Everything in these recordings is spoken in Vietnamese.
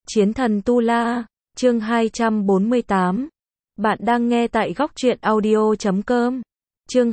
Chiến thần Tu La, chương 248. Bạn đang nghe tại góc truyện audio.com. Chương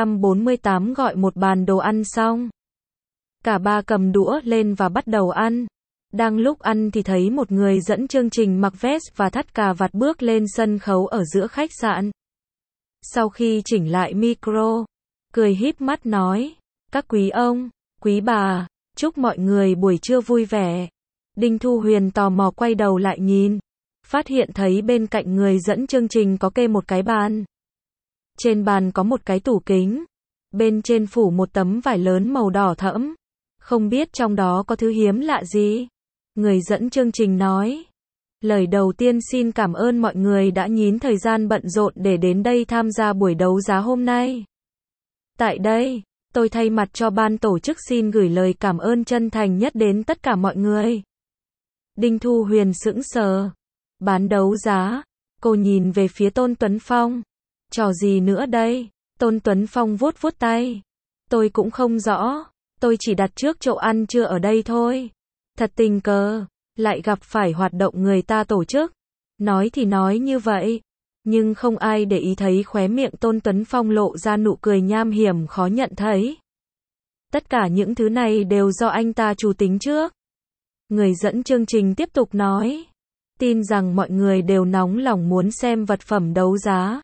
248 gọi một bàn đồ ăn xong. Cả ba cầm đũa lên và bắt đầu ăn. Đang lúc ăn thì thấy một người dẫn chương trình mặc vest và thắt cà vạt bước lên sân khấu ở giữa khách sạn. Sau khi chỉnh lại micro, cười híp mắt nói, các quý ông, quý bà, chúc mọi người buổi trưa vui vẻ. Đinh Thu Huyền tò mò quay đầu lại nhìn, phát hiện thấy bên cạnh người dẫn chương trình có kê một cái bàn. Trên bàn có một cái tủ kính, bên trên phủ một tấm vải lớn màu đỏ thẫm, không biết trong đó có thứ hiếm lạ gì. Người dẫn chương trình nói, lời đầu tiên xin cảm ơn mọi người đã nhín thời gian bận rộn để đến đây tham gia buổi đấu giá hôm nay. Tại đây, tôi thay mặt cho ban tổ chức xin gửi lời cảm ơn chân thành nhất đến tất cả mọi người. Đinh Thu Huyền sững sờ. Bán đấu giá. Cô nhìn về phía Tôn Tuấn Phong. Trò gì nữa đây? Tôn Tuấn Phong vuốt vuốt tay. Tôi cũng không rõ. Tôi chỉ đặt trước chỗ ăn trưa ở đây thôi. Thật tình cờ. Lại gặp phải hoạt động người ta tổ chức. Nói thì nói như vậy. Nhưng không ai để ý thấy khóe miệng Tôn Tuấn Phong lộ ra nụ cười nham hiểm khó nhận thấy. Tất cả những thứ này đều do anh ta chủ tính trước. Người dẫn chương trình tiếp tục nói, tin rằng mọi người đều nóng lòng muốn xem vật phẩm đấu giá.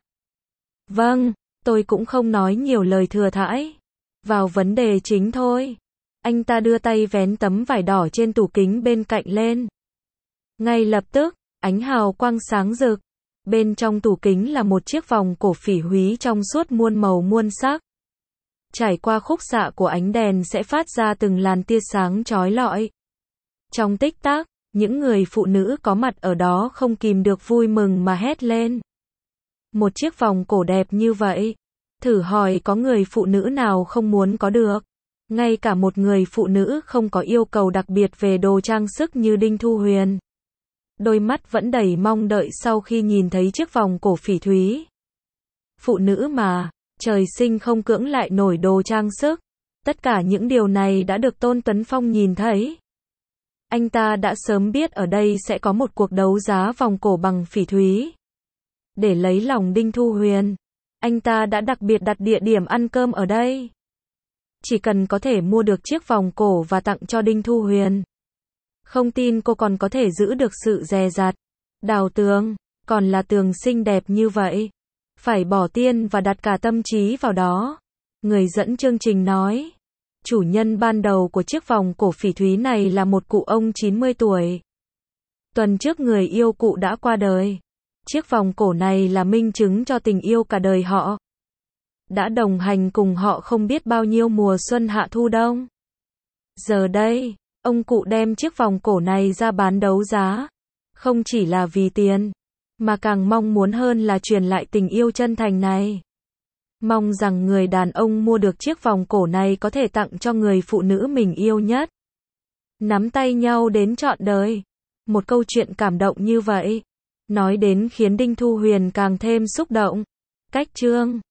Vâng, tôi cũng không nói nhiều lời thừa thãi. Vào vấn đề chính thôi. Anh ta đưa tay vén tấm vải đỏ trên tủ kính bên cạnh lên. Ngay lập tức, ánh hào quang sáng rực. Bên trong tủ kính là một chiếc vòng cổ phỉ thúy trong suốt muôn màu muôn sắc. Trải qua khúc xạ của ánh đèn sẽ phát ra từng làn tia sáng chói lọi. Trong tích tắc, những người phụ nữ có mặt ở đó không kìm được vui mừng mà hét lên. Một chiếc vòng cổ đẹp như vậy, thử hỏi có người phụ nữ nào không muốn có được. Ngay cả một người phụ nữ không có yêu cầu đặc biệt về đồ trang sức như Đinh Thu Huyền. Đôi mắt vẫn đầy mong đợi sau khi nhìn thấy chiếc vòng cổ phỉ thúy. Phụ nữ mà, trời sinh không cưỡng lại nổi đồ trang sức. Tất cả những điều này đã được Tôn Tuấn Phong nhìn thấy. Anh ta đã sớm biết ở đây sẽ có một cuộc đấu giá vòng cổ bằng phỉ thúy. Để lấy lòng Đinh Thu Huyền, anh ta đã đặc biệt đặt địa điểm ăn cơm ở đây. Chỉ cần có thể mua được chiếc vòng cổ và tặng cho Đinh Thu Huyền. Không tin cô còn có thể giữ được sự dè dặt. Đào tường, còn là tường xinh đẹp như vậy. Phải bỏ tiền và đặt cả tâm trí vào đó. Người dẫn chương trình nói. Chủ nhân ban đầu của chiếc vòng cổ phỉ thúy này là một cụ ông 90 tuổi. Tuần trước người yêu cụ đã qua đời. Chiếc vòng cổ này là minh chứng cho tình yêu cả đời họ. Đã đồng hành cùng họ không biết bao nhiêu mùa xuân hạ thu đông. Giờ đây, ông cụ đem chiếc vòng cổ này ra bán đấu giá. Không chỉ là vì tiền, mà càng mong muốn hơn là truyền lại tình yêu chân thành này. Mong rằng người đàn ông mua được chiếc vòng cổ này có thể tặng cho người phụ nữ mình yêu nhất. Nắm tay nhau đến trọn đời. Một câu chuyện cảm động như vậy. Nói đến khiến Đinh Thu Huyền càng thêm xúc động. Cách chương